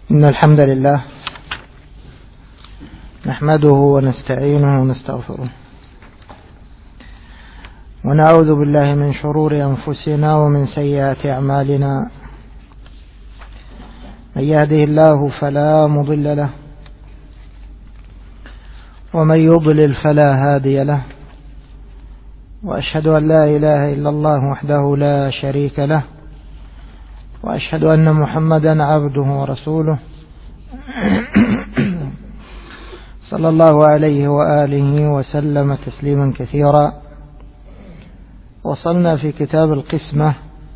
إن الحمد لله نحمده ونستعينه ونستغفره ونعوذ بالله من شرور أنفسنا ومن سيئات أعمالنا. من يهده الله فلا مضل له ومن يضلل فلا هادي له، وأشهد أن لا إله إلا الله وحده لا شريك له، وأشهد أن محمدا عبده ورسوله صلى الله عليه وآله وسلم تسليما كثيرا. وصلنا في كتاب القسمة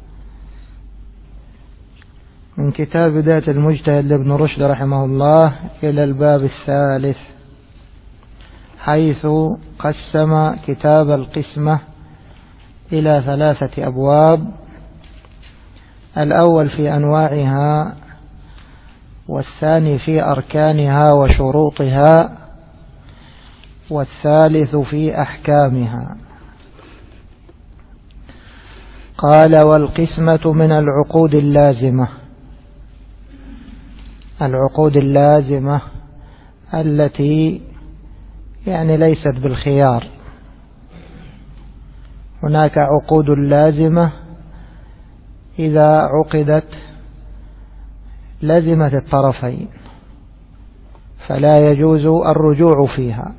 من كتاب بداية المجتهد لابن رشد رحمه الله إلى الباب الثالث، حيث قسم كتاب القسمة إلى 3 أبواب: الأول في أنواعها، والثاني في أركانها وشروطها، والثالث في أحكامها. قال: والقسمة من العقود اللازمة. العقود اللازمة التي ليست بالخيار. هناك عقود لازمة إذا عقدت لزمت الطرفين فلا يجوز الرجوع فيها،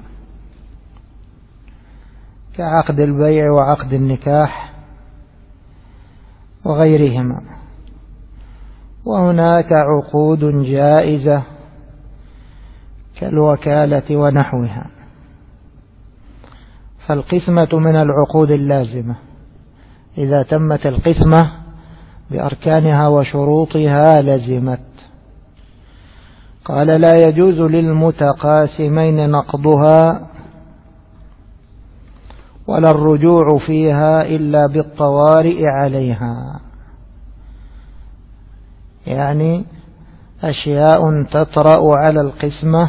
كعقد البيع وعقد النكاح وغيرهما. وهناك عقود جائزة كالوكالة ونحوها. فالقسمة من العقود اللازمة إذا تمت القسمة بأركانها وشروطها لزمت. قال: لا يجوز للمتقاسمين نقضها ولا الرجوع فيها إلا بالطوارئ عليها. يعني أشياء تطرأ على القسمة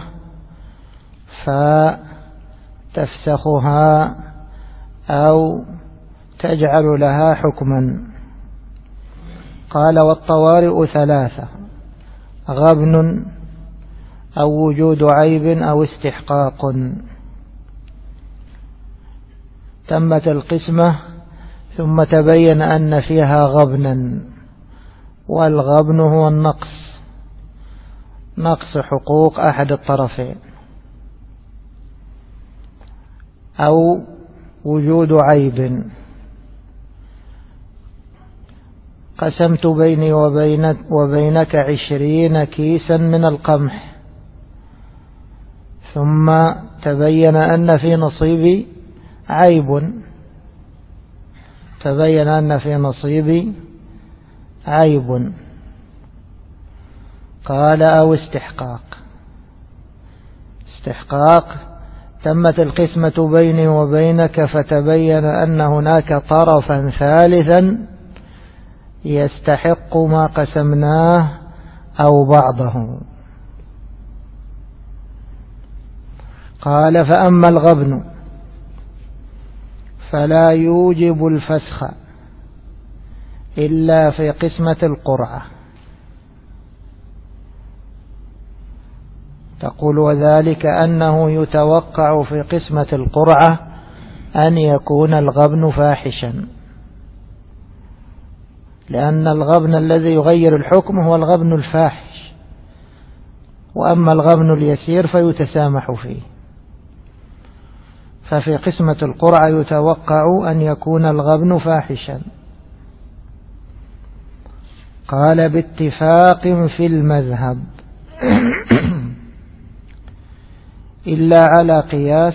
فتفسخها أو تجعل لها حكما. قال: والطوارئ 3: غبن أو وجود عيب أو استحقاق. تمت القسمة ثم تبين أن فيها غبنا، والغبن هو نقص حقوق أحد الطرفين، أو وجود عيب. قسمت بيني وبينك 20 كيسا من القمح، ثم تبين أن في نصيبي عيب. قال: أو استحقاق. تمت القسمة بيني وبينك فتبين أن هناك طرفا ثالثا يستحق ما قسمناه أو بعضه. قال: فأما الغبن فلا يوجب الفسخ إلا في قسمة القرعة. تقول: وذلك أنه يتوقع في قسمة القرعة أن يكون الغبن فاحشا، لأن الغبن الذي يغير الحكم هو الغبن الفاحش، وأما الغبن اليسير فيتسامح فيه. ففي قسمة القرعة يتوقع أن يكون الغبن فاحشا. قال: باتفاق في المذهب إلا على قياس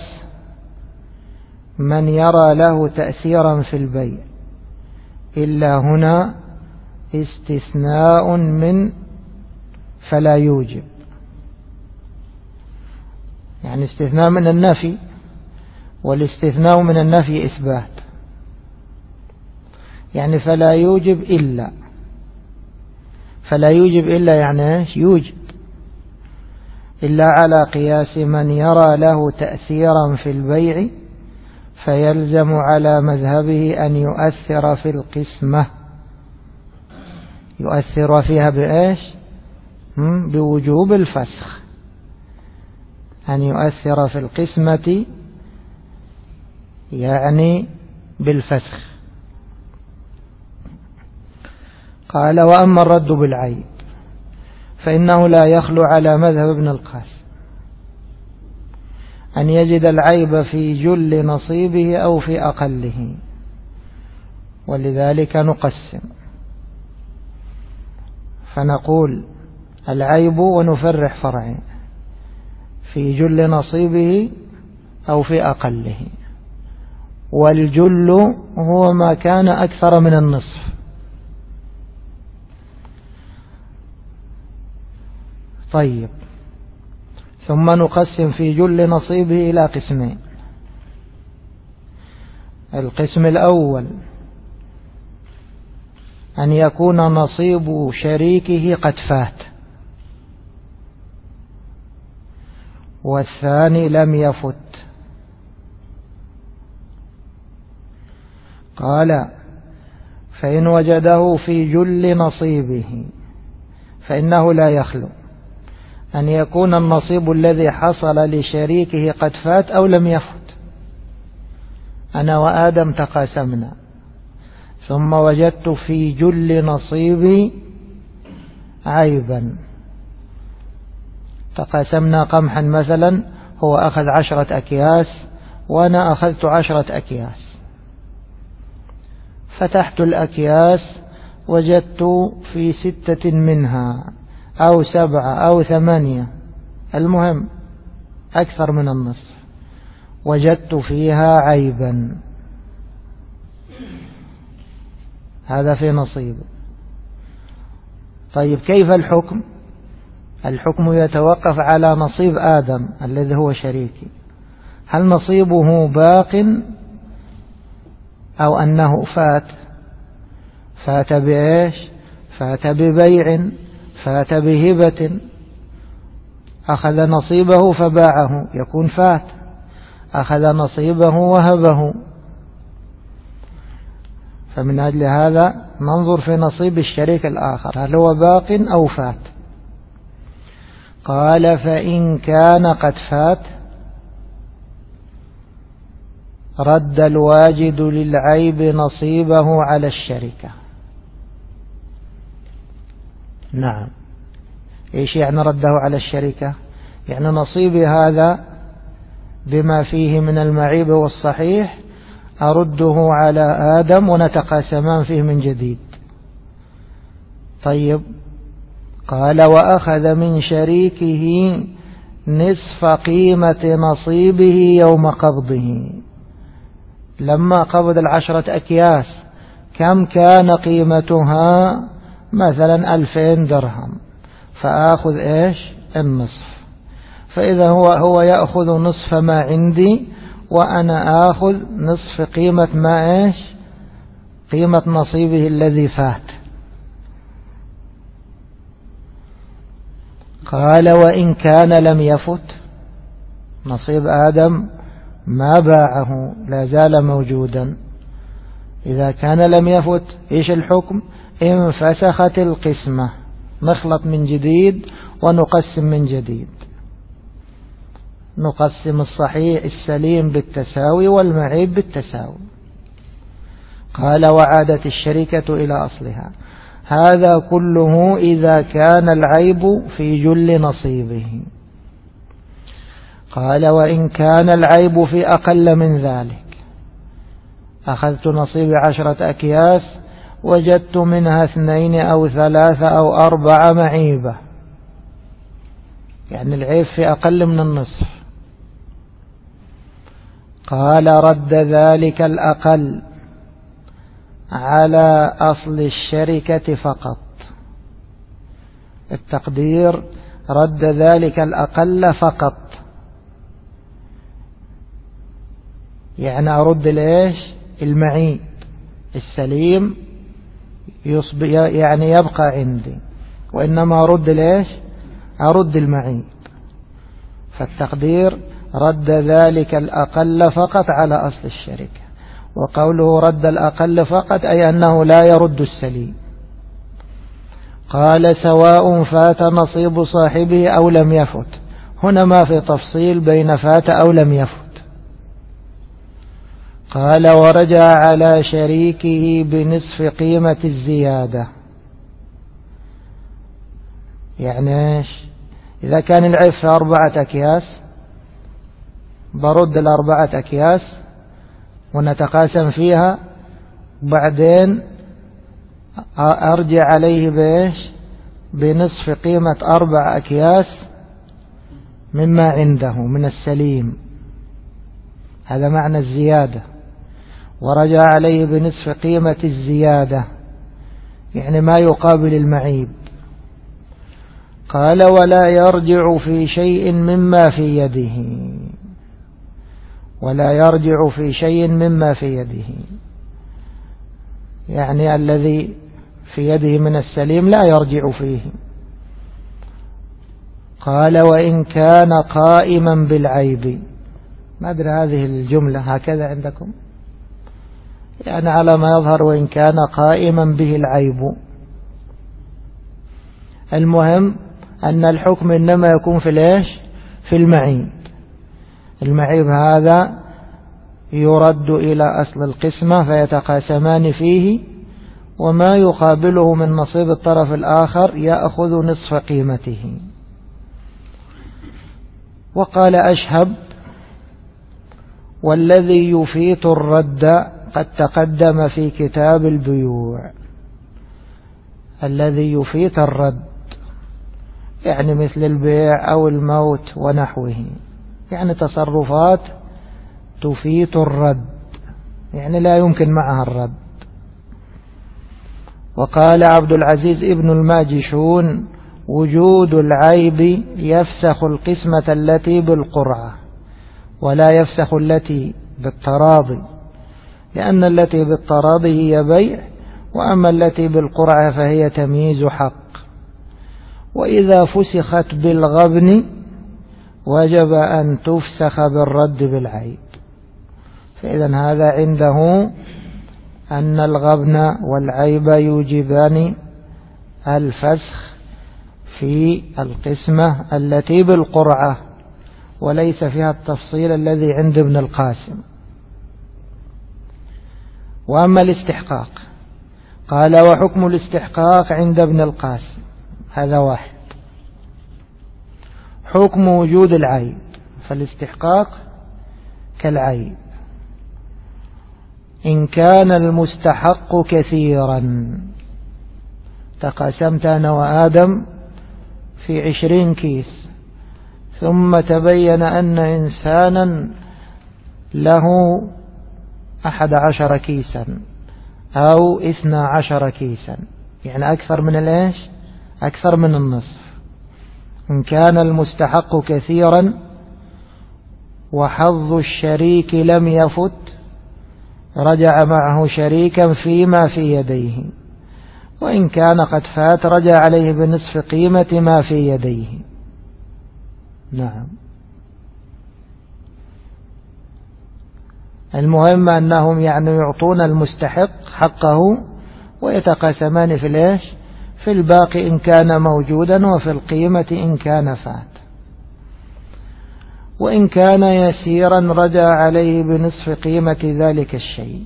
من يرى له تأثيرا في البيع. إلا هنا استثناء من فلا يوجب، يعني استثناء من النفي، والاستثناء من النفي إثبات. يعني فلا يوجب إلا يعني إيش؟ يوجب. إلا على قياس من يرى له تأثيرا في البيع فيلزم على مذهبه أن يؤثر في القسمة. يؤثر فيها بإيش؟ بوجوب الفسخ، أن يؤثر في القسمة يعني بالفسخ. قال: وأما الرد بالعيب فإنه لا يخلو على مذهب ابن القاسم أن يجد العيب في جل نصيبه أو في أقله، ولذلك نقسم فنقول العيب ونفرح فرعين: في جل نصيبه أو في أقله. والجل هو ما كان أكثر من النصف. طيب، ثم نقسم في جل نصيبه إلى قسمين. القسم الأول أن يكون نصيب شريكه قد فات، والثاني لم يفت. قال: فإن وجده في جل نصيبه فإنه لا يخلو أن يكون النصيب الذي حصل لشريكه قد فات أو لم يفت. أنا وآدم تقاسمنا، ثم وجدت في جل نصيبي عيبا. تقاسمنا قمحا مثلا، هو أخذ 10 أكياس وأنا أخذت 10 أكياس. فتحت الأكياس وجدت في 6 منها أو 7 أو 8، المهم أكثر من النصف، وجدت فيها عيبا. هذا في نصيبه. طيب، كيف الحكم؟ الحكم يتوقف على نصيب آدم الذي هو شريكي، هل نصيبه باق أو أنه فات؟ فات بإيش؟ فات ببيع، فات بهبة، أخذ نصيبه فباعه يكون فات، أخذ نصيبه وهبه. فمن أجل هذا ننظر في نصيب الشريك الآخر هل هو باق أو فات. قال: فإن كان قد فات رد الواجد للعيب نصيبه على الشركة. نعم، إيش يعني رده على الشركة؟ يعني نصيبي هذا بما فيه من المعيب والصحيح أرده على آدم ونتقاسمان فيه من جديد. طيب، قال: وأخذ من شريكه نصف قيمة نصيبه يوم قبضه. لما قبض 10 أكياس كم كان قيمتها؟ مثلا 2000 درهم، فآخذ إيش؟ النصف. فإذا هو يأخذ نصف ما عندي وأنا آخذ نصف قيمة ما إيش؟ قيمة نصيبه الذي فات. قال: وإن كان لم يفت، نصيب آدم ما باعه، لا زال موجودا. إذا كان لم يفت إيش الحكم؟ انفسخت القسمة، نخلط من جديد ونقسم من جديد، نقسم الصحيح السليم بالتساوي والمعيب بالتساوي. قال: وعادت الشركة إلى أصلها. هذا كله إذا كان العيب في جل نصيبه. قال: وإن كان العيب في أقل من ذلك، أخذت نصيب 10 أكياس وجدت منها 2 أو 3 أو 4 معيبة، يعني العيب في أقل من النصف. قال: رد ذلك الأقل على أصل الشركة فقط. التقدير رد ذلك الأقل فقط، يعني أرد ليش؟ المعيب السليم يعني يبقى عندي، وإنما أرد ليش؟ أرد المعيب. فالتقدير رد ذلك الأقل فقط على أصل الشركة. وقوله رد الأقل فقط أي أنه لا يرد السليم. قال سواء فات نصيب صاحبه أو لم يفت. هنا ما في تفصيل بين فات أو لم يفت. قال ورجع على شريكه بنصف قيمة الزيادة. يعني إيش؟ إذا كان العيب في 4 أكياس برد 4 أكياس ونتقاسم فيها، بعدين أرجع عليه بإيش؟ بنصف قيمة 4 أكياس مما عنده من السليم. هذا معنى الزيادة. ورجع عليه بنصف قيمة الزيادة يعني ما يقابل المعيب. قال ولا يرجع في شيء مما في يده. ولا يرجع في شيء مما في يده يعني الذي في يده من السليم لا يرجع فيه. قال وإن كان قائما بالعيب. ما أدري هذه الجملة هكذا عندكم يعني على ما يظهر وإن كان قائما به العيب. المهم أن الحكم إنما يكون في ليش؟ في المعيب. المعيب هذا يرد إلى أصل القسمة فيتقاسمان فيه، وما يقابله من نصيب الطرف الآخر يأخذ نصف قيمته. وقال أشهب والذي يفيت الرد قد تقدم في كتاب البيوع. الذي يفيت الرد يعني مثل البيع أو الموت ونحوه، يعني تصرفات تفيت الرد يعني لا يمكن معها الرد. وقال عبد العزيز ابن الماجشون وجود العيب يفسخ القسمة التي بالقرعة ولا يفسخ التي بالتراضي، لأن التي بالتراضي هي بيع، وأما التي بالقرعة فهي تمييز حق. وإذا فسخت بالغبن وجب أن تفسخ بالرد بالعيب. فإذا هذا عنده أن الغبن والعيب يوجبان الفسخ في القسمة التي بالقرعة، وليس فيها التفصيل الذي عند ابن القاسم. وأما الاستحقاق قال وحكم الاستحقاق عند ابن القاسم هذا واحد. حكم وجود العيب فالاستحقاق كالعيب إن كان المستحق كثيرا. تقاسمت أنا وآدم في 20 كيس، ثم تبين أن إنسانا له 11 كيسا أو 12 كيسا، يعني أكثر من الإيش؟ أكثر من النصف. إن كان المستحق كثيرا وحظ الشريك لم يفت رجع معه شريكا فيما في يديه، وإن كان قد فات رجع عليه بنصف قيمة ما في يديه. نعم. المهم أنهم يعني يعطون المستحق حقه ويتقاسمان في الإيش؟ في الباقي إن كان موجودا، وفي القيمة إن كان فات. وإن كان يسيرا رجع عليه بنصف قيمة ذلك الشيء.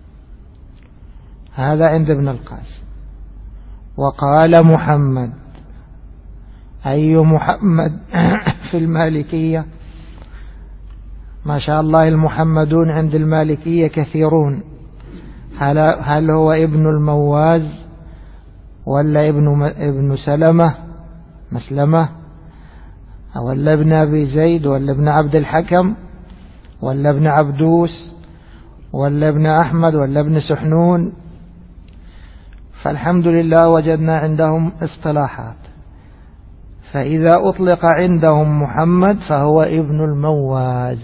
هذا عند ابن القاسم. وقال محمد، أي محمد في المالكية؟ ما شاء الله المحمدون عند المالكية كثيرون. هل هو ابن المواز ولا ابن مسلمة ولا ابن أبي زيد ولا ابن عبد الحكم ولا ابن عبدوس ولا ابن أحمد ولا ابن سحنون؟ فالحمد لله وجدنا عندهم اصطلاحات. فإذا أطلق عندهم محمد فهو ابن المواز،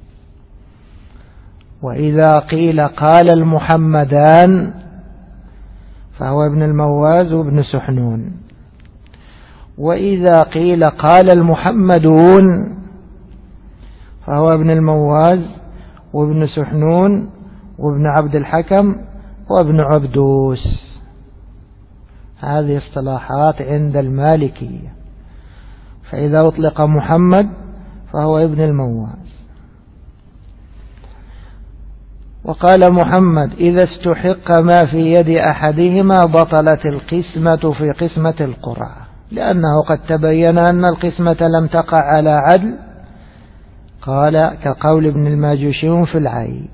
وإذا قيل قال المحمدان فهو ابن المواز وابن سحنون، وإذا قيل قال المحمدون فهو ابن المواز وابن سحنون وابن عبد الحكم وابن عبدوس. هذه اصطلاحات عند المالكية. فإذا أطلق محمد فهو ابن المواز. وقال محمد إذا استحق ما في يد أحدهما بطلت القسمة في قسمة القرعة، لأنه قد تبين أن القسمة لم تقع على عدل، قال كقول ابن الماجشون في العيب.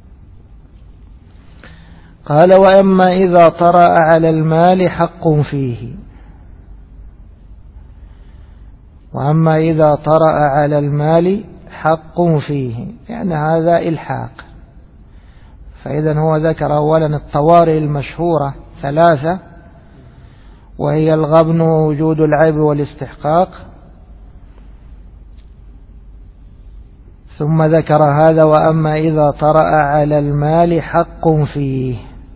قال وأما إذا طرأ على المال حق فيه، وأما إذا طرأ على المال حق فيه يعني هذا إلحاق. فإذا هو ذكر أولا الطوارئ المشهورة 3، وهي الغبن ووجود العيب والاستحقاق، ثم ذكر هذا وأما إذا طرأ على المال حق فيه.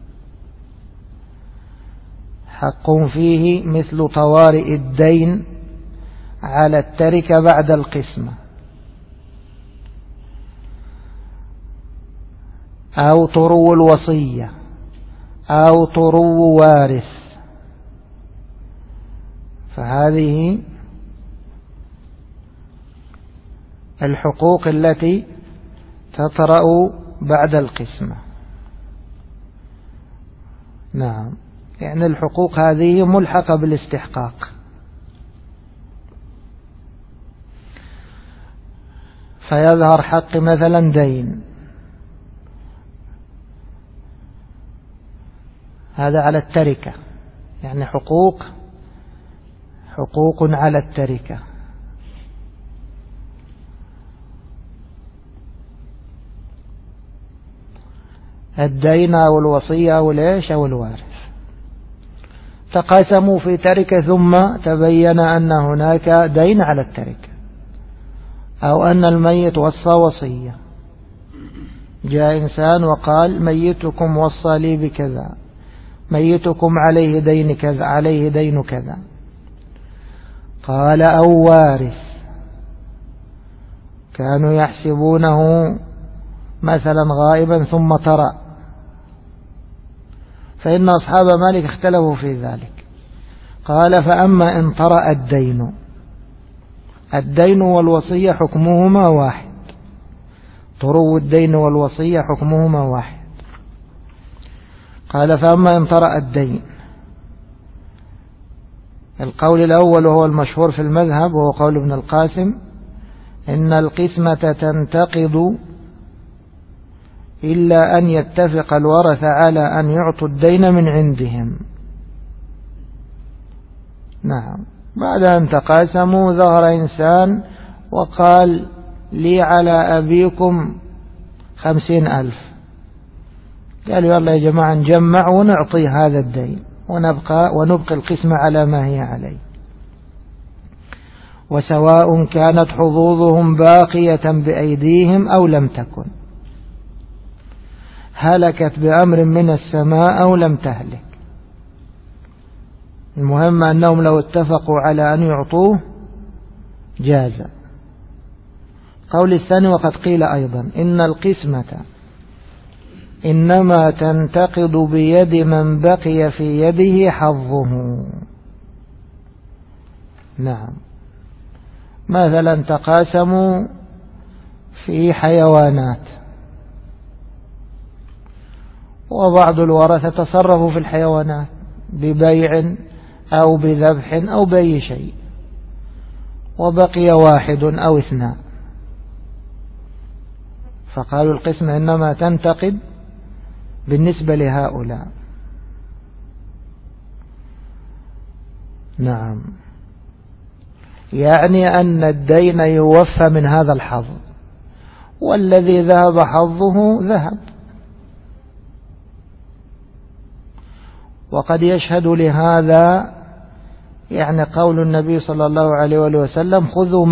حق فيه مثل طوارئ الدين على التركة بعد القسمة، أو طرو الوصية، أو طرو وارث. فهذه الحقوق التي تطرأ بعد القسمة. نعم، يعني الحقوق هذه ملحقة بالاستحقاق. فيظهر حق مثلا دين، هذا على التركة، يعني حقوق على التركة. الدين أو الوصية أو الإيش أو الوارث، تقاسموا في تركة ثم تبين أن هناك دين على التركة، أو أن الميت وصى وصية. جاء إنسان وقال ميتكم وصى لي بكذا، ميتكم عليه دين كذا، عليه دين كذا. قال أو وارث، كانوا يحسبونه مثلا غائبا ثم ترى، فإن أصحاب مالك اختلفوا في ذلك. قال فأما إن طرأ الدين والوصية حكمهما واحد، طرو الدين والوصية حكمهما واحد. قال فأما إن طرأ الدين، القول الأول وهو المشهور في المذهب وهو قول ابن القاسم، إن القسمة تنتقض إلا أن يتفق الورثة على أن يعطوا الدين من عندهم. نعم، بعد أن تقاسموا ظهر إنسان وقال لي على أبيكم 50,000، قالوا يلا يا جماعة نجمع ونعطي هذا الدين ونبقى القسمة على ما هي عليه، وسواء كانت حظوظهم باقية بأيديهم أو لم تكن، هلكت بأمر من السماء أو لم تهلك، المهم أنهم لو اتفقوا على أن يعطوه جاز. قول الثاني وقد قيل أيضا إن القسمة إنما تنتقض بيد من بقي في يده حظه. نعم، مثلا تقاسموا في حيوانات، وبعض الورثة تصرفوا في الحيوانات ببيع أو بذبح أو بأي شيء، وبقي 1 أو 2، فقالوا القسمة إنما تنتقد بالنسبة لهؤلاء. نعم، يعني أن الدين يوفى من هذا الحظ، والذي ذهب حظه ذهب. وقد يشهد لهذا يعني قول النبي صلى الله عليه وسلم خذوا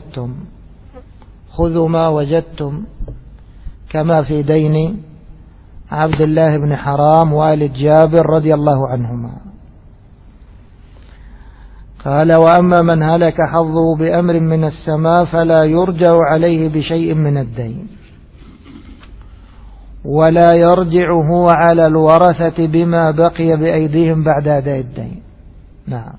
ما وجدتم، كما في دين عبد الله بن حرام والد جابر رضي الله عنهما. قال وأما من هلك حظه بأمر من السماء فلا يرجع عليه بشيء من الدين، ولا يرجع هو على الورثة بما بقي بأيديهم بعد أداء الدين. نعم،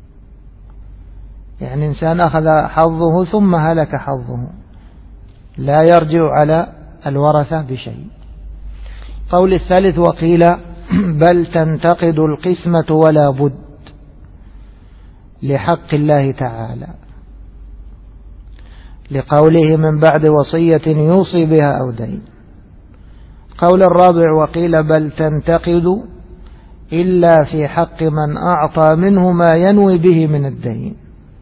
يعني إنسان أخذ حظه ثم هلك حظه، لا يرجع على الورثة بشيء. قول الثالث: وقيل بل تنتقد القسمة ولا بد لحق الله تعالى، لقوله من بعد وصية يوصي بها أو دين. قول الرابع: وقيل بل تنتقد إلا في حق من أعطى منه ما ينوي به من الدين،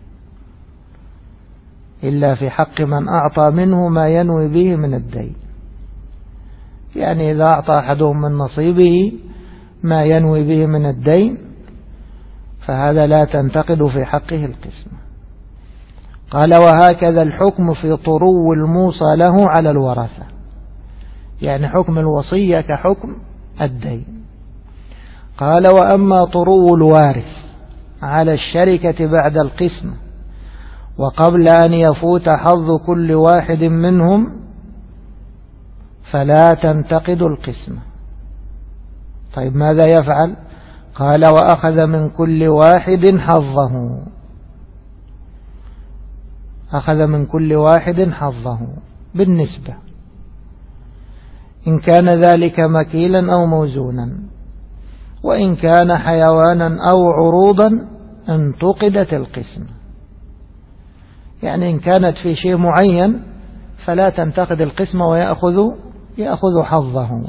إلا في حق من أعطى منه ما ينوي به من الدين، يعني إذا أعطى أحدهم من نصيبه ما ينوي به من الدين فهذا لا تنتقد في حقه القسمة. قال: وهكذا الحكم في طرو الموصى له على الورثة، يعني حكم الوصية كحكم الدين. قال: وأما طرو الوارث على الشركة بعد القسمة وقبل أن يفوت حظ كل واحد منهم فلا تنتقد القسمة. طيب ماذا يفعل؟ قال: وأخذ من كل واحد حظه، أخذ من كل واحد حظه بالنسبة، إن كان ذلك مكيلا أو موزونا، وإن كان حيوانا أو عروضا انتقدت القسمة. يعني إن كانت في شيء معين فلا تنتقد القسمة ويأخذ حظه.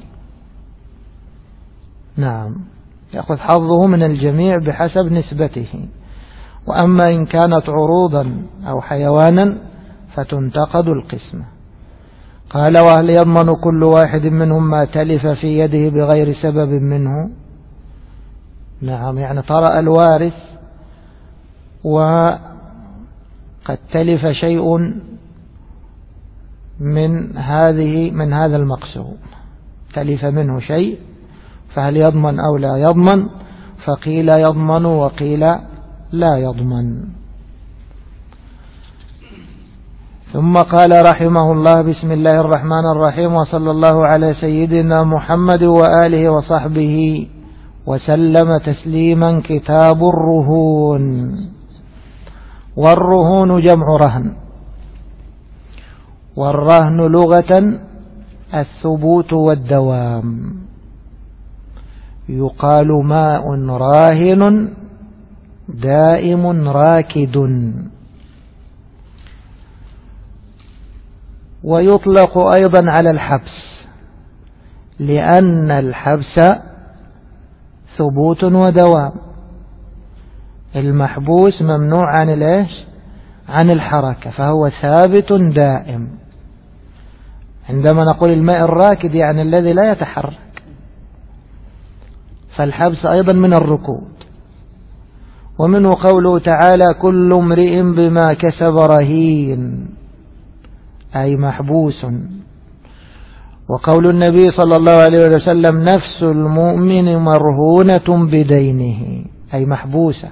نعم، يأخذ حظه من الجميع بحسب نسبته. وأما إن كانت عروضا أو حيوانا فتنتقد القسمة. قال: وهل يضمن كل واحد منهم ما تلف في يده بغير سبب منه؟ نعم، يعني طرأ الوارث وقد تلف شيء من هذا المقسوم، تلف منه شيء، فهل يضمن أو لا يضمن؟ فقيل يضمن وقيل لا يضمن. ثم قال رحمه الله: بسم الله الرحمن الرحيم، وصلى الله على سيدنا محمد وآله وصحبه وسلم تسليما. كتاب الرهون. والرهون جمع رهن، والرهن لغة الثبوت والدوام. يقال ماء راهن دائم راكد. ويطلق أيضا على الحبس، لأن الحبس ثبوت ودوام. المحبوس ممنوع عن الحركة، فهو ثابت دائم. عندما نقول الماء الراكد يعني الذي لا يتحرك، فالحبس أيضا من الركود. ومنه قوله تعالى: كل امرئ بما كسب رهين، أي محبوس. وقول النبي صلى الله عليه وسلم: نفس المؤمن مرهونة بدينه، أي محبوسة.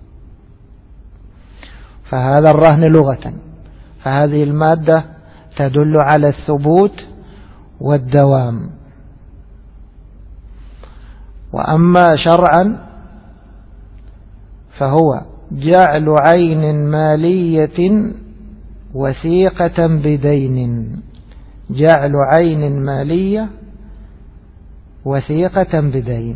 فهذا الرهن لغة، فهذه المادة تدل على الثبوت والدوام. وأما شرعا فهو جعل عين مالية وثيقة بدين، جعل عين مالية وثيقة بدين.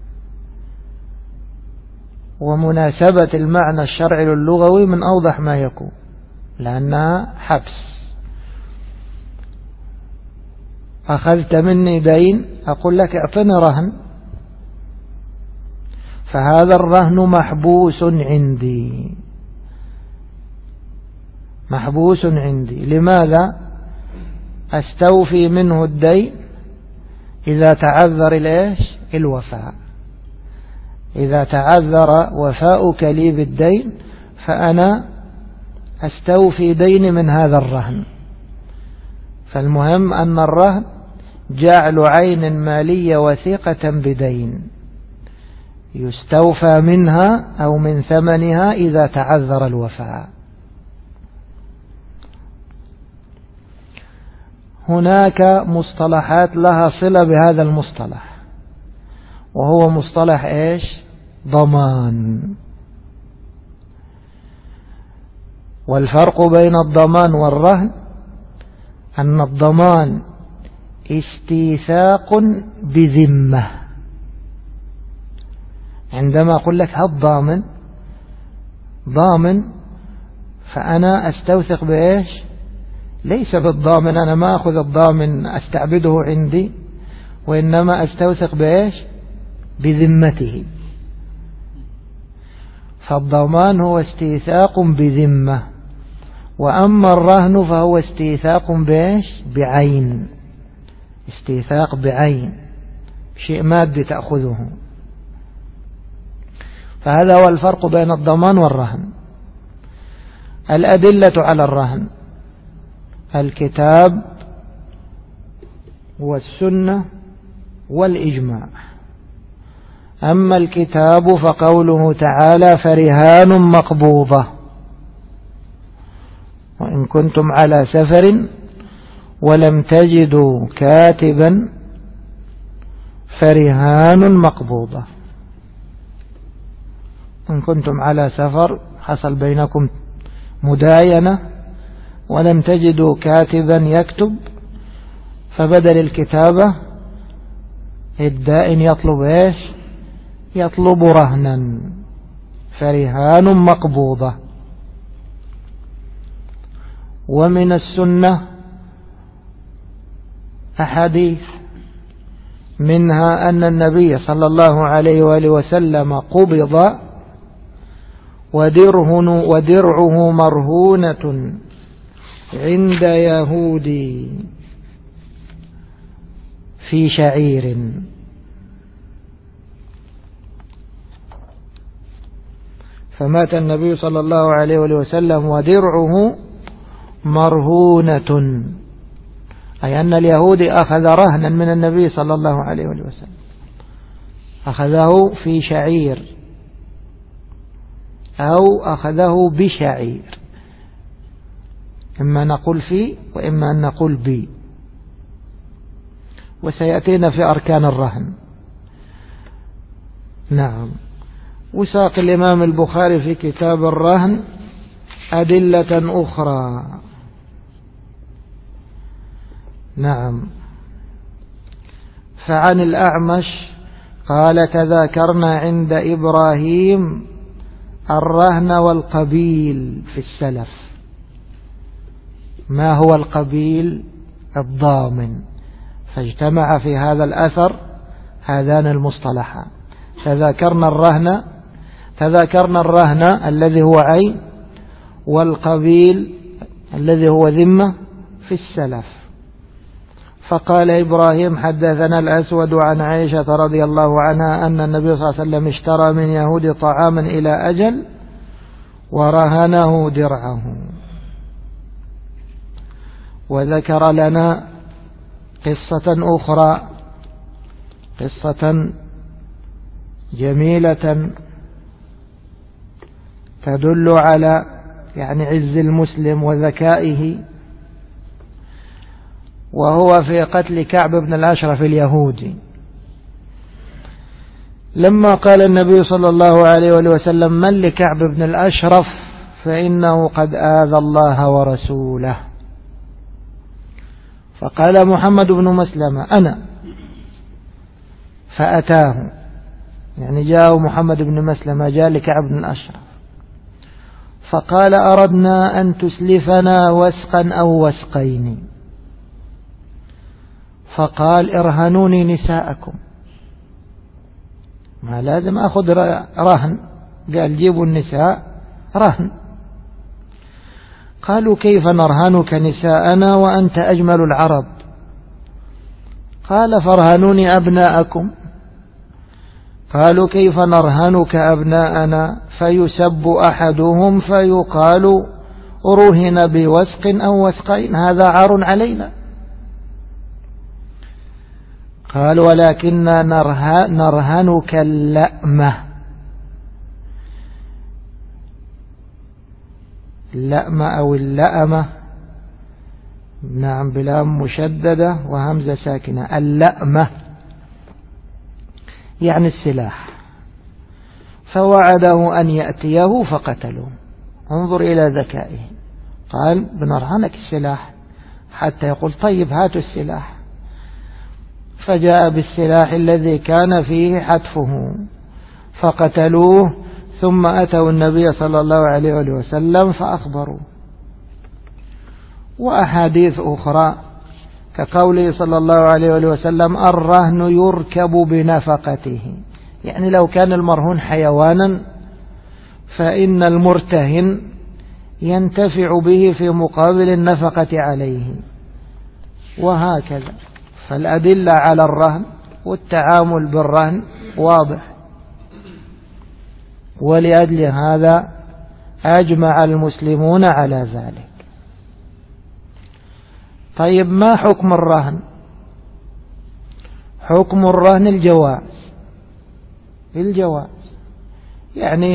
ومناسبة المعنى الشرعي للغوي من أوضح ما يكون، لأنها حبس. أخذت مني دين، أقول لك اعطني رهن، فهذا الرهن محبوس عندي، محبوس عندي. لماذا؟ أستوفي منه الدين إذا تعذر الوفاء. إذا تعذر وفاؤك لي بالدين فأنا أستوفي ديني من هذا الرهن. فالمهم أن الرهن جعل عين مالية وثيقة بدين يستوفى منها أو من ثمنها إذا تعذر الوفاء. هناك مصطلحات لها صلة بهذا المصطلح، وهو مصطلح إيش؟ ضمان. والفرق بين الضمان والرهن أن الضمان استيثاق بذمة. عندما أقول لك هالضامن ضامن، فأنا أستوثق بإيش؟ ليس بالضامن، أنا ما أخذ الضامن أستعبده عندي، وإنما أستوثق بإيش؟ بذمته. فالضمان هو استيثاق بذمة، وأما الرهن فهو استيثاق بإيش؟ بعين، استيثاق بعين، شيء مادي تأخذه. فهذا هو الفرق بين الضمان والرهن. الأدلة على الرهن: الكتاب والسنة والإجماع. أما الكتاب فقوله تعالى: فرهان مقبوضة، وإن كنتم على سفر ولم تجدوا كاتبا فرهان مقبوضة. إن كنتم على سفر، حصل بينكم مداينة ولم تجدوا كاتبا يكتب، فبدل الكتابة الدائن يطلب إيش؟ يطلب رهنا، فرهان مقبوضة. ومن السنة أحاديث، منها أن النبي صلى الله عليه وآله وسلم قبض ودرعه مرهونة عند يهودي في شعير. فمات النبي صلى الله عليه وسلم ودرعه مرهونة، أي أن اليهودي أخذ رهنا من النبي صلى الله عليه وسلم، أخذه في شعير أو أخذه بشعير، إما نقول في وإما أن نقول بي، وسيأتينا في أركان الرهن. نعم. وساق الإمام البخاري في كتاب الرهن أدلة أخرى. نعم. فعن الأعمش قال: تذاكرنا عند إبراهيم الرهن والقبيل في السلف. ما هو القبيل؟ الضامن. فاجتمع في هذا الأثر هذان المصطلحان: تذاكرنا الرهن الذي هو عين، والقبيل الذي هو ذمة في السلف. فقال إبراهيم: حدثنا الأسود عن عائشة رضي الله عنها أن النبي صلى الله عليه وسلم اشترى من يهود طعاما إلى أجل ورهنه درعه. وذكر لنا قصة أخرى، قصة جميلة تدل على عز المسلم وذكائه، وهو في قتل كعب بن الأشرف اليهودي. لما قال النبي صلى الله عليه وسلم: من لكعب بن الأشرف فإنه قد آذى الله ورسوله، فقال محمد بن مسلمة: أنا. فأتاه، جاءه محمد بن مسلمة، جاء لكعب بن الأشرف، فقال: أردنا أن تسلفنا وسقا أو وسقين. فقال: ارهنوني نساءكم. ما لازم أخذ رهن، قال: جيبوا النساء رهن. قالوا: كيف نرهنك نساءنا وأنت أجمل العرب؟ قال: فارهنوني أبناءكم. قالوا: كيف نرهنك أبناءنا؟ فيسب أحدهم فيقال: رهن بوسق أو وسقين، هذا عار علينا. قال: ولكننا نرهنك اللأمة. اللأمة أو اللأمة نعم بلام مشددة وهمزة ساكنة. اللأمة يعني السلاح. فوعده أن يأتيه فقتلوه. انظر إلى ذكائه، قال بنرهنك السلاح حتى يقول طيب هاتوا السلاح، فجاء بالسلاح الذي كان فيه حتفه فقتلوه، ثم أتوا النبي صلى الله عليه وسلم فأخبروا. وأحاديث أخرى كقوله صلى الله عليه وسلم الرهن يركب بنفقته، يعني لو كان المرهون حيوانا فإن المرتهن ينتفع به في مقابل النفقة عليه، وهكذا. فالأدلة على الرهن والتعامل بالرهن واضح، ولأجل هذا أجمع المسلمون على ذلك. طيب ما حكم الرهن؟ حكم الرهن الجواز، يعني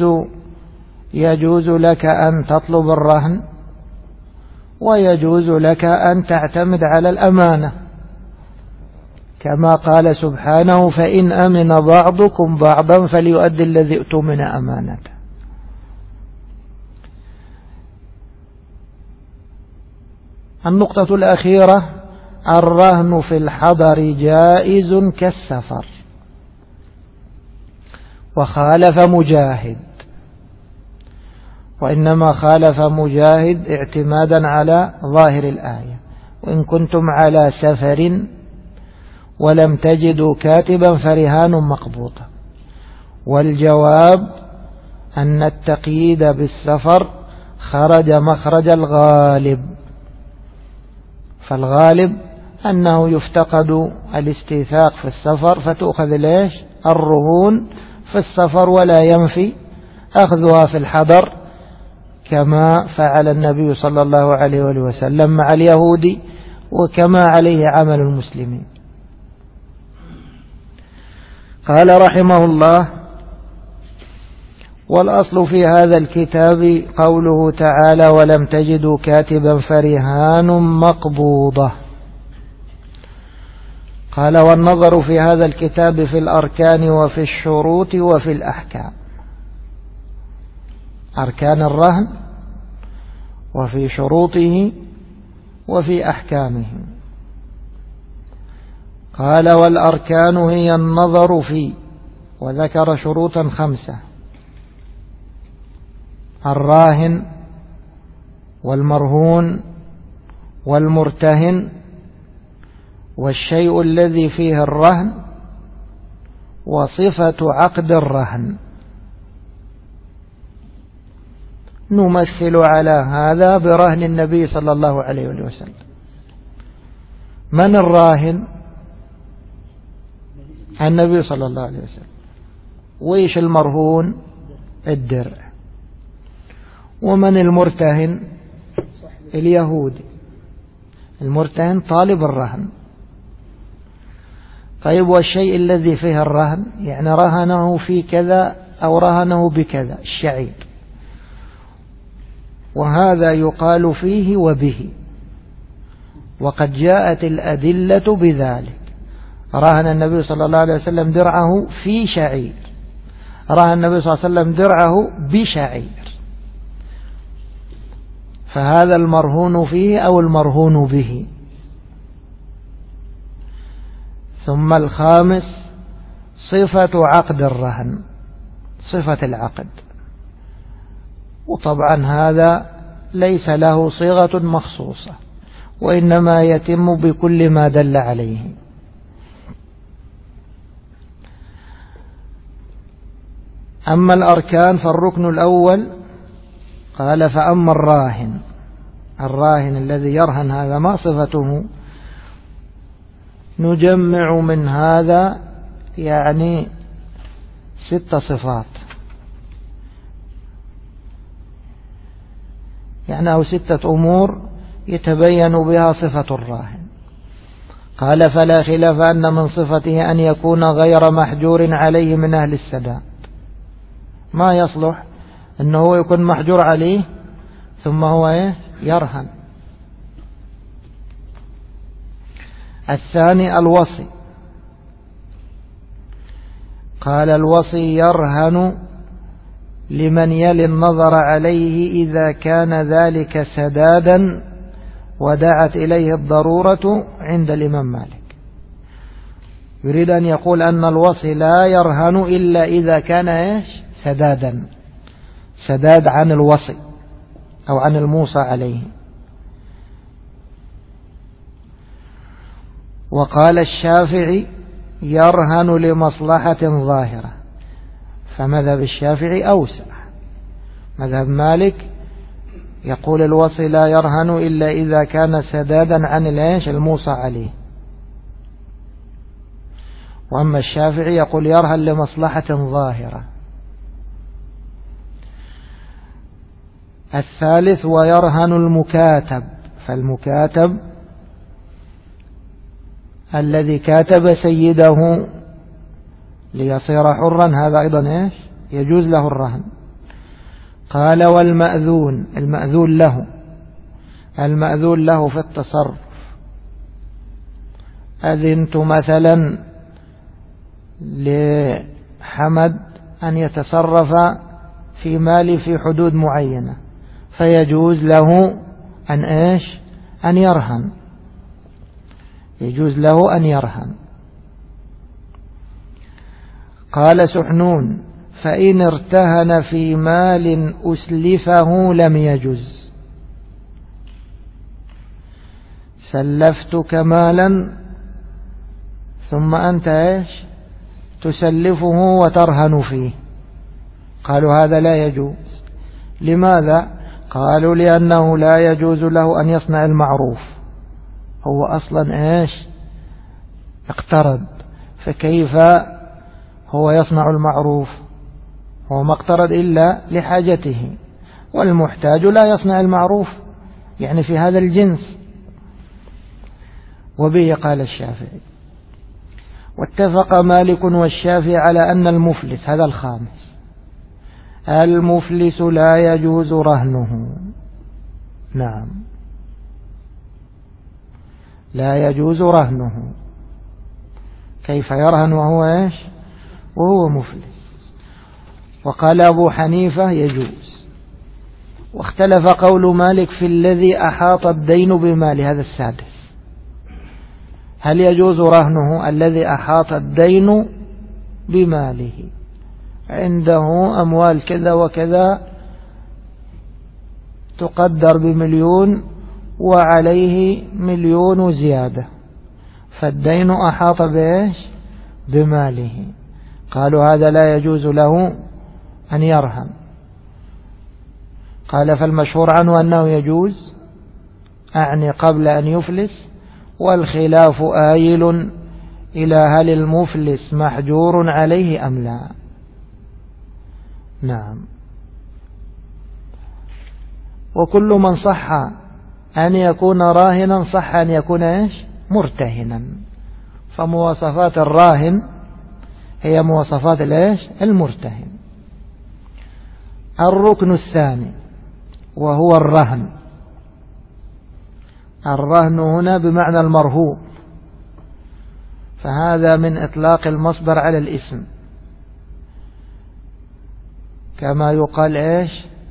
يجوز لك أن تطلب الرهن، ويجوز لك أن تعتمد على الأمانة، كما قال سبحانه فإن أمن بعضكم بعضا فليؤدي الذي اؤتمن أمانته. النقطة الأخيرة الرهن في الحضر جائز كالسفر. وخالف مجاهد، وإنما خالف مجاهد اعتمادا على ظاهر الآية وإن كنتم على سفر ولم تجدوا كاتبا فرهان مقبوضة. والجواب أن التقييد بالسفر خرج مخرج الغالب، فالغالب أنه يفتقد الاستيثاق في السفر فتأخذ ليش الرهون في السفر، ولا ينفي أخذها في الحضر كما فعل النبي صلى الله عليه وسلم مع اليهود، وكما عليه عمل المسلمين. قال رحمه الله والأصل في هذا الكتاب قوله تعالى ولم تجدوا كاتبا فرهان مقبوضة. قال والنظر في هذا الكتاب في الأركان وفي الشروط وفي الأحكام، أركان الرهن وفي شروطه وفي أحكامه. قال والأركان هي النظر في، وذكر شروطا 5: الراهن والمرهون والمرتهن والشيء الذي فيه الرهن وصفة عقد الرهن. نمثل على هذا برهن النبي صلى الله عليه وسلم. من الراهن؟ النبي صلى الله عليه وسلم. وإيش المرهون؟ الدرع. ومن المرتهن؟ اليهودي. المرتهن طالب الرهن. طيب والشيء الذي فيه الرهن يعني رهنه في كذا أو رهنه بكذا، الشعير، وهذا يقال فيه وبه، وقد جاءت الأدلة بذلك. رهن النبي صلى الله عليه وسلم درعه في شعير، رهن النبي صلى الله عليه وسلم درعه بشعير، فهذا المرهون فيه أو المرهون به. ثم الخامس صفة عقد الرهن، صفة العقد، وطبعا هذا ليس له صيغة مخصوصة، وإنما يتم بكل ما دل عليه. أما الأركان فالركن الأول قال فأما الراهن الذي يرهن هذا ما صفته؟ نجمع من هذا يعني 6 صفات، يعني أو 6 أمور يتبين بها صفة الراهن. قال فلا خلاف أن من صفته أن يكون غير محجور عليه من أهل السداد. ما يصلح أنه يكون محجور عليه ثم هو يرهن، الثاني الوصي. قال الوصي يرهن لمن يلي النظر عليه إذا كان ذلك سدادا ودعت إليه الضرورة عند الإمام مالك. يريد أن يقول أن الوصي لا يرهن إلا إذا كان سدادا، سداد عن الوصي أو عن الموصى عليه. وقال الشافعي يرهن لمصلحة ظاهرة، فمذهب الشافعي أوسع. مذهب مالك يقول الوصي لا يرهن إلا إذا كان سدادا عن الموصى عليه. وأما الشافعي يقول يرهن لمصلحة ظاهرة. الثالث ويرهن المكاتب، فالمكاتب الذي كاتب سيده ليصير حرا هذا أيضا يجوز له الرهن. قال والمأذون، المأذون له في التصرف. أذنت مثلا لحمد أن يتصرف في مالي في حدود معينة، فيجوز له أن يرهن، يجوز له أن يرهن. قال سحنون فإن ارتهن في مال أسلفه لم يجز. سلفتك مالا ثم أنت تسلفه وترهن فيه، قالوا هذا لا يجوز. لماذا؟ قالوا لأنه لا يجوز له أن يصنع المعروف، هو أصلا اقترض، فكيف هو يصنع المعروف؟ هو ما اقترض إلا لحاجته، والمحتاج لا يصنع المعروف، يعني في هذا الجنس. وبه قال الشافعي. واتفق مالك والشافعي على أن المفلس، هذا الخامس، المفلس لا يجوز رهنه. نعم، لا يجوز رهنه. كيف يرهن وهو مفلس؟ وقال أبو حنيفة يجوز. واختلف قول مالك في الذي أحاط الدين بماله، هذا السادس، هل يجوز رهنه الذي أحاط الدين بماله؟ عنده أموال كذا وكذا تقدر ب1,000,000 وعليه 1,000,000 زيادة، فالدين أحاط بماله. قالوا هذا لا يجوز له أن يرهن. قال فالمشهور عنه أنه يجوز، أعني قبل أن يفلس، والخلاف آيل إلى هل المفلس محجور عليه أم لا. نعم. وكل من صح أن يكون راهنا صح أن يكون مرتهنا، فمواصفات الراهن هي مواصفات المرتهن. الركن الثاني وهو الرهن. الرهن هنا بمعنى المرهوب، فهذا من إطلاق المصدر على الاسم، كما يقال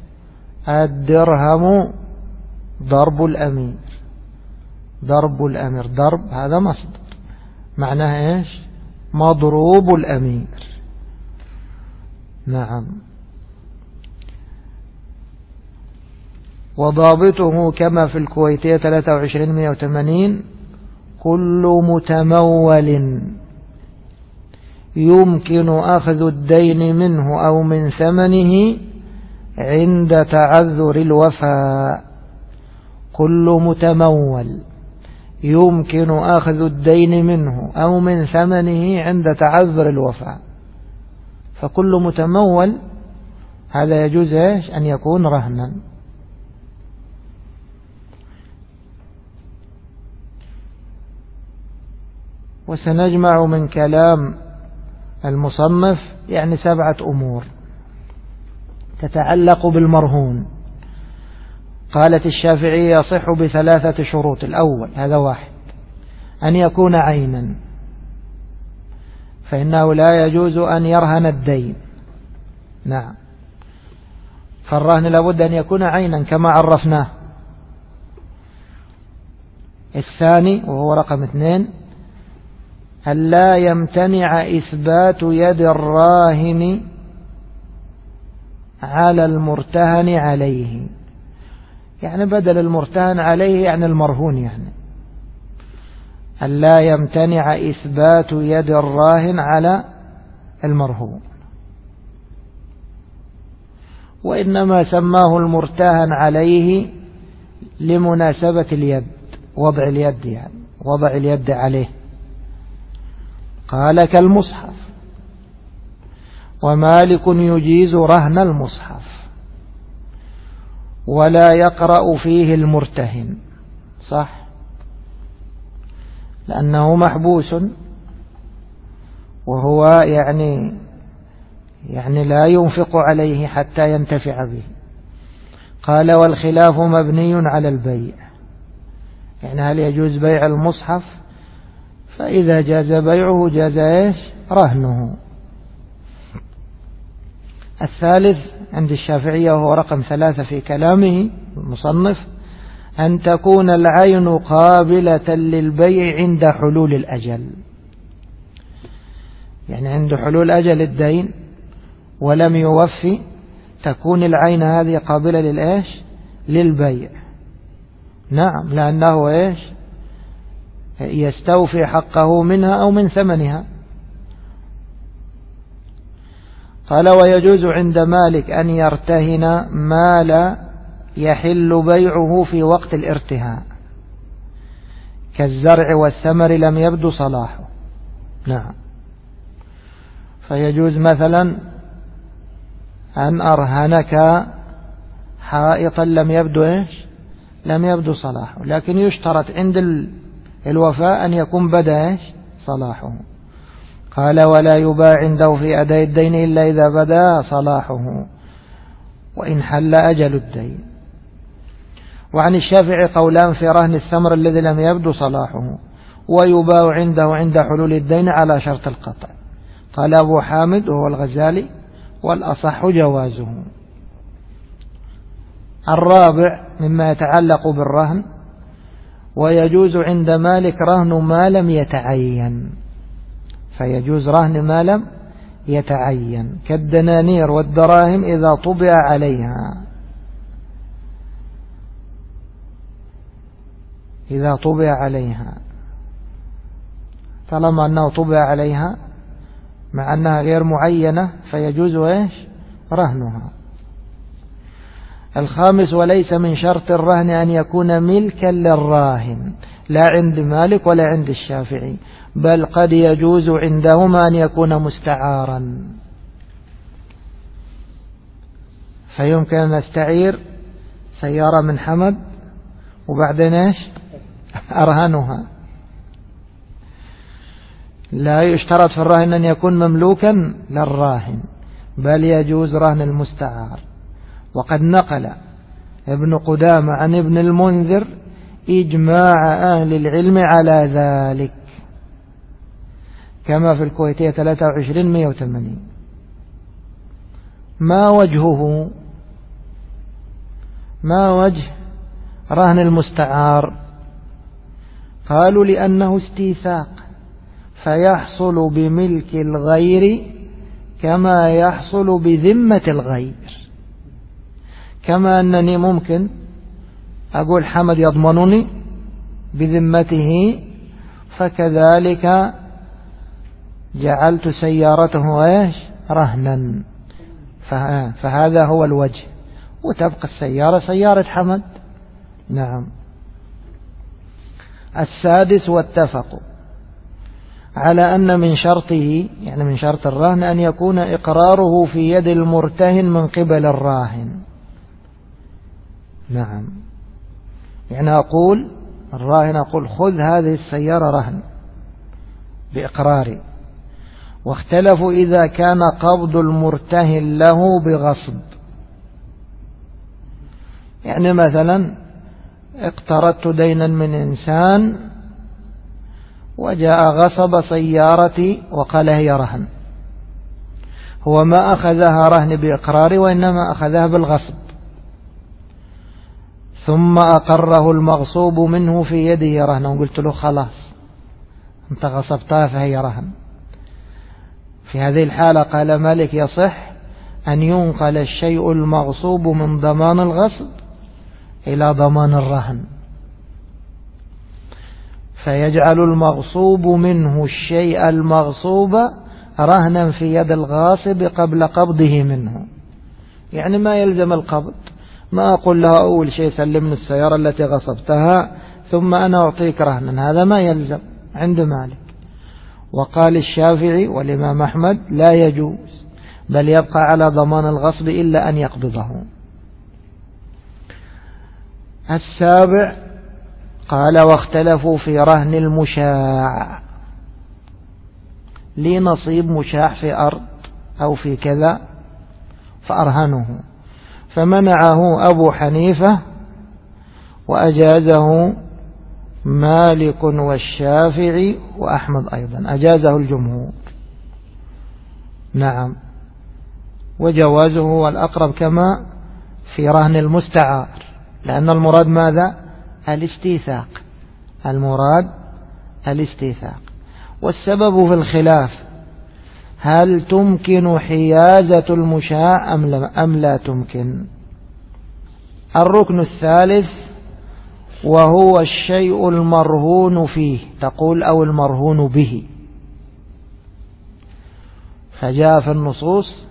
الدرهم ضرب الأمير. ضرب الأمير، ضرب هذا مصدر، معناه مضروب الأمير. نعم. وضابطه كما في الكويتية 2380 كل متمول يمكن أخذ الدين منه أو من ثمنه عند تعذر الوفاء. كل متمول يمكن أخذ الدين منه أو من ثمنه عند تعذر الوفاء، فكل متمول هذا يجوز أن يكون رهنا. وسنجمع من كلام المصنف 7 أمور تتعلق بالمرهون. قالت الشافعية يصح ب3 شروط. الأول هذا واحد، أن يكون عينا، فإنه لا يجوز أن يرهن الدين. نعم، فالرهن لابد أن يكون عينا كما عرفناه. الثاني وهو رقم 2: ألا يمتنع إثبات يد الراهن على المرتهن عليه، يعني بدل المرتهن عليه يعني المرهون، يعني ألا يمتنع إثبات يد الراهن على المرهون، وإنما سماه المرتهن عليه لمناسبة اليد، وضع اليد، يعني وضع اليد عليه. قال كالمصحف، ومالك يجيز رهن المصحف ولا يقرأ فيه المرتهن، صح، لأنه محبوس وهو يعني لا ينفق عليه حتى ينتفع به. قال والخلاف مبني على البيع، يعني هل يجوز بيع المصحف؟ فإذا جاز بيعه جاز رهنه. الثالث عند الشافعية وهو رقم 3 في كلامه المصنف: أن تكون العين قابلة للبيع عند حلول الأجل، يعني عند حلول أجل الدين ولم يوفي تكون العين هذه قابلة للبيع. نعم، لأنه يستوفي حقه منها أو من ثمنها. قال ويجوز عند مالك أن يرتهن ما لا يحل بيعه في وقت الارتهاء كالزرع والثمر لم يبدو صلاحه. نعم، فيجوز مثلا أن أرهنك حائطا لم يبدو صلاحه، لكن يشترط عند الوفاء أن يكون بدا صلاحه. قال ولا يباع عنده في أداء الدين إلا إذا بدا صلاحه وإن حل أجل الدين. وعن الشافعي قولان في رهن الثمر الذي لم يبدو صلاحه، ويباع عنده عند حلول الدين على شرط القطع. قال أبو حامد وهو الغزالي: والأصح جوازه. الرابع مما يتعلق بالرهن: ويجوز عند مالك رهن ما لم يتعين، فيجوز رهن ما لم يتعين كالدنانير والدراهم إذا طبع عليها، طالما أنه طبع عليها مع أنها غير معينة فيجوز رهنها. الخامس: وليس من شرط الرهن أن يكون ملكا للراهن، لا عند مالك ولا عند الشافعي، بل قد يجوز عندهما أن يكون مستعارا. فيمكن أن نستعير سيارة من حمد وبعدين أرهنها. لا يشترط في الرهن أن يكون مملوكا للراهن، بل يجوز رهن المستعار. وقد نقل ابن قدامة عن ابن المنذر إجماع أهل العلم على ذلك، كما في الكويتية 23/180. ما وجه رهن المستعار؟ قالوا لأنه استيثاق، فيحصل بملك الغير كما يحصل بذمة الغير. كما أنني ممكن أقول حمد يضمنني بذمته، فكذلك جعلت سيارته رهنا، فهذا هو الوجه، وتبقى السيارة سيارة حمد. نعم. السادس: واتفقوا على أن من شرطه، يعني من شرط الرهن، أن يكون إقراره في يد المرتهن من قبل الراهن. نعم، يعني الراهن أقول خذ هذه السيارة رهن بإقراري. واختلفوا إذا كان قبض المرتهن له بغصب، يعني مثلا اقترضت دينا من إنسان وجاء غصب سيارتي وقال هي رهن، هو ما أخذها رهن بإقراري وإنما أخذها بالغصب، ثم أقره المغصوب منه في يده رهن، وقلت له خلاص أنت غصبتها فهي رهن. في هذه الحالة قال مالك يصح أن ينقل الشيء المغصوب من ضمان الغصب إلى ضمان الرهن، فيجعل المغصوب منه الشيء المغصوب رهنا في يد الغاصب قبل قبضه منه. يعني ما يلزم القبض، ما أقول له أول شيء سلمني السيارة التي غصبتها ثم أنا أعطيك رهنا، هذا ما يلزم عند مالك. وقال الشافعي والإمام أحمد لا يجوز، بل يبقى على ضمان الغصب إلا أن يقبضه. السابع قال واختلفوا في رهن المشاع، لي نصيب مشاع في أرض أو في كذا فأرهنه، فمنعه أبو حنيفة وأجازه مالك والشافعي وأحمد أيضا، أجازه الجمهور. نعم، وجوازه هو الأقرب كما في رهن المستعار، لأن المراد ماذا؟ الاستيثاق، المراد الاستيثاق. والسبب في الخلاف هل تمكن حيازة المشاع أم لا تمكن. الركن الثالث وهو الشيء المرهون فيه، تقول أو المرهون به، فجاء في النصوص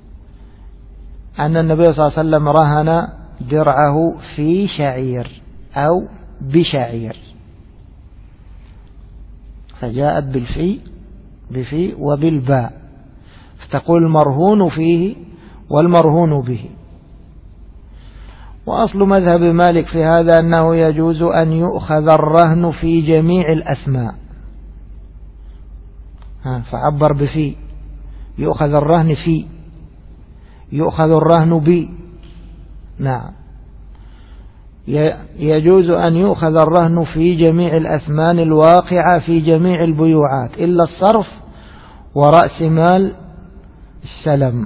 أن النبي صلى الله عليه وسلم رهن درعه في شعير أو بشعير، فجاءت بفي وبالباء، فتقول المرهون فيه والمرهون به. وأصل مذهب مالك في هذا أنه يجوز أن يؤخذ الرهن في جميع الأسماء، فعبر بفي، يؤخذ الرهن في، يؤخذ الرهن بي. نعم، يجوز أن يؤخذ الرهن في جميع الأثمان الواقعة في جميع البيوعات إلا الصرف ورأس مال السلم.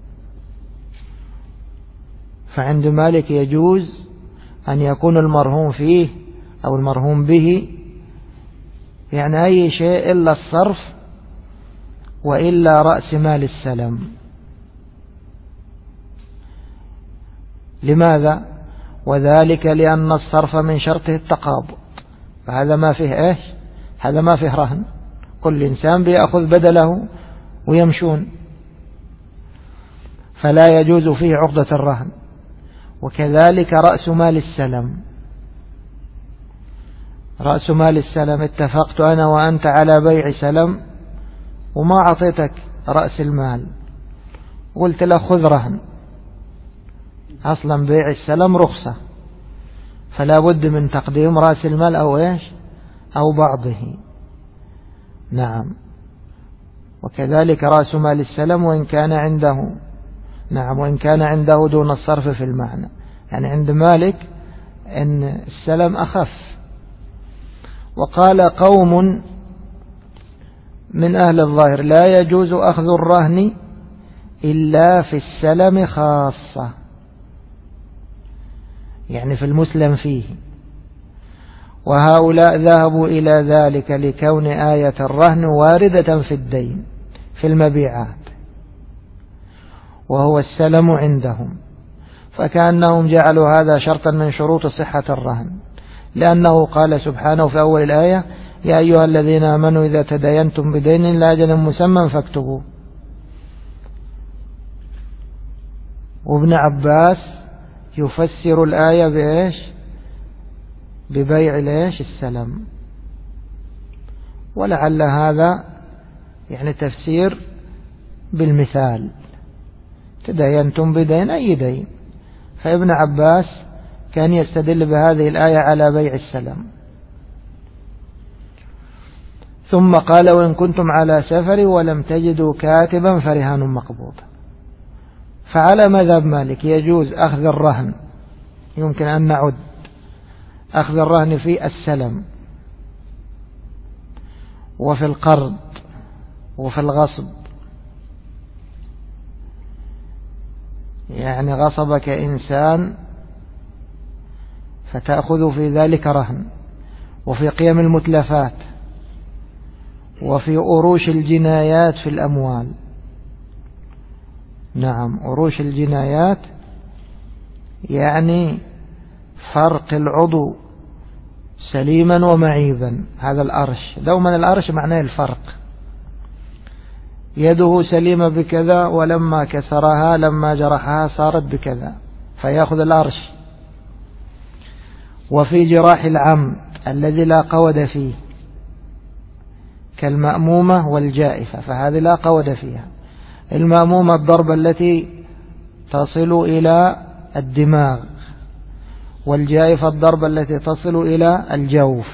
فعند مالك يجوز أن يكون المرهون فيه أو المرهون به يعني أي شيء إلا الصرف وإلا رأس مال السلم. لماذا؟ وذلك لأن الصرف من شرطه التقابض، فهذا ما فيه إيش؟ هذا ما فيه رهن، كل إنسان بيأخذ بدله ويمشون، فلا يجوز فيه عقدة الرهن. وكذلك رأس مال السلم، رأس مال السلم اتفقت أنا وأنت على بيع سلم وما أعطيتك رأس المال، قلت له خذ رهن، أصلا بيع السلم رخصة، فلا بد من تقديم رأس المال أو إيش أو بعضه. نعم، وكذلك رأس مال السلم وإن كان عنده، نعم، وإن كان عنده دون الصرف في المعنى، يعني عند مالك إن السلم أخف. وقال قوم من أهل الظاهر لا يجوز أخذ الرهن إلا في السلم خاصة، يعني في المسلم فيه، وهؤلاء ذهبوا إلى ذلك لكون آية الرهن واردة في الدين في المبيعات وهو السلم عندهم، فكأنهم جعلوا هذا شرطا من شروط صحة الرهن، لأنه قال سبحانه في أول الآية يا أيها الذين آمنوا إذا تداينتم بدين إلى أجل مسمى فاكتبوه. وابن عباس يفسر الآية بإيش؟ ببيع ليش السلم، ولعل هذا يعني تفسير بالمثال، تداينتم بدين أي دين، فابن عباس كان يستدل بهذه الآية على بيع السلم. ثم قال وإن كنتم على سفر ولم تجدوا كاتبا فرهان مقبوض. فعلى مذهب مالك يجوز أخذ الرهن، يمكن أن نعد أخذ الرهن في السلم وفي القرض وفي الغصب. يعني غصبك إنسان فتأخذ في ذلك رهن، وفي قيم المتلفات، وفي أروش الجنايات في الأموال. نعم، أروش الجنايات يعني فرق العضو سليما ومعيبا، هذا الأرش. دوما الأرش معناه الفرق، يده سليمة بكذا ولما كسرها لما جرحها صارت بكذا فيأخذ الأرش. وفي جراح العمد الذي لا قود فيه كالمأمومة والجائفة، فهذه لا قود فيها. المأمومة الضربة التي تصل إلى الدماغ، والجائفة الضربة التي تصل إلى الجوف.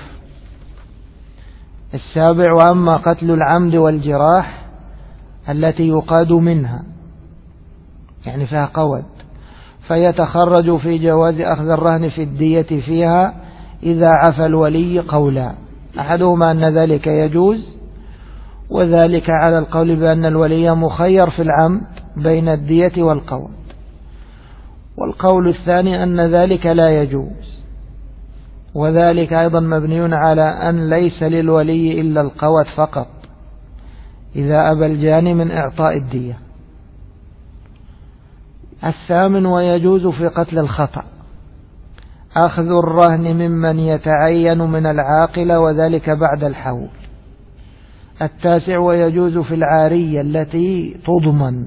السابع: وأما قتل العمد والجراح التي يقاد منها، يعني فيها قود، فيتخرج في جواز أخذ الرهن في الدية فيها إذا عفى الولي قولا. أحدهما أن ذلك يجوز، وذلك على القول بأن الولي مخير في العمد بين الدية والقود. والقول الثاني أن ذلك لا يجوز، وذلك أيضا مبني على أن ليس للولي إلا القود فقط إذا أبى الجاني من إعطاء الدية. الثامن: ويجوز في قتل الخطأ أخذ الرهن ممن يتعين من العاقلة، وذلك بعد الحول. التاسع: ويجوز في العارية التي تضمن،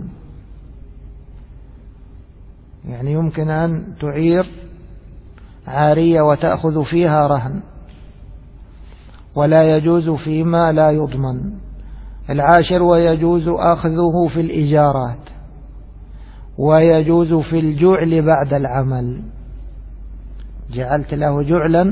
يعني يمكن أن تعير عارية وتأخذ فيها رهن، ولا يجوز فيما لا يضمن. العاشر: ويجوز أخذه في الإجارات، ويجوز في الجعل بعد العمل. جعلت له جعلا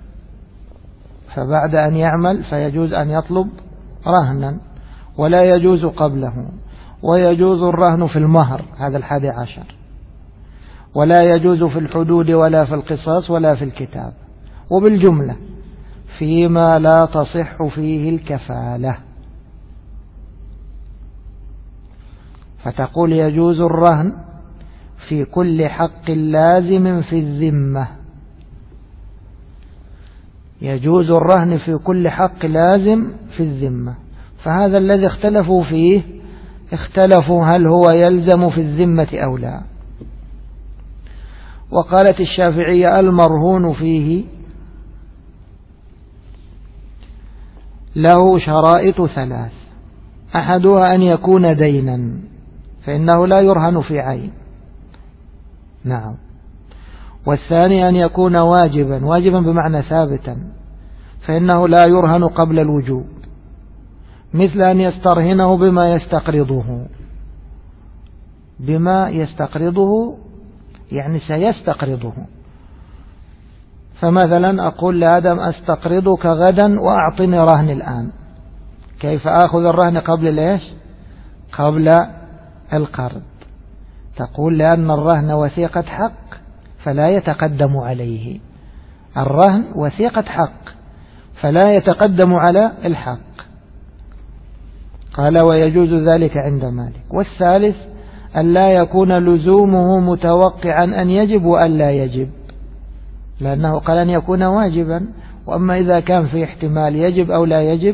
فبعد أن يعمل فيجوز أن يطلب رهنا، ولا يجوز قبله. ويجوز الرهن في المهر، هذا 11. ولا يجوز في الحدود ولا في القصاص ولا في الكتاب. وبالجملة فيما لا تصح فيه الكفالة. فتقول: يجوز الرهن في كل حق لازم في الذمة. يجوز الرهن في كل حق لازم في الذمة. فهذا الذي اختلفوا فيه، اختلفوا هل هو يلزم في الذمة أو لا. وقالت الشافعية: المرهون فيه له شرائط 3: أحدها أن يكون دينا، فإنه لا يرهن في عين. نعم. والثاني أن يكون واجبا، واجبا بمعنى ثابتا، فإنه لا يرهن قبل الوجوب، مثل أن يسترهنه بما يستقرضه. بما يستقرضه يعني سيستقرضه. فمثلا أقول لآدم: أستقرضك غدا وأعطني رهن الآن. كيف أخذ الرهن قبل ليش؟ قبل القرض. تقول: لأن الرهن وثيقة حق فلا يتقدم عليه. الرهن وثيقة حق فلا يتقدم على الحق. قال: ويجوز ذلك عند مالك. والثالث: أن لا يكون لزومه متوقعا أن يجب وأن لا يجب، لأنه قال أن يكون واجبا. وأما إذا كان في احتمال يجب أو لا يجب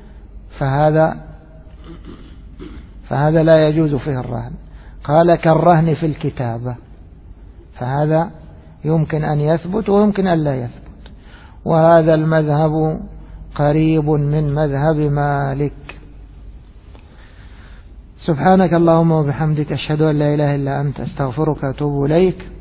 فهذا لا يجوز فيه الرهن. قال: كالرهن في الكتابة، فهذا يمكن أن يثبت ويمكن أن لا يثبت. وهذا المذهب قريب من مذهب مالك. سبحانك اللهم وبحمدك، أشهد أن لا إله إلا أنت، أستغفرك وأتوب إليك.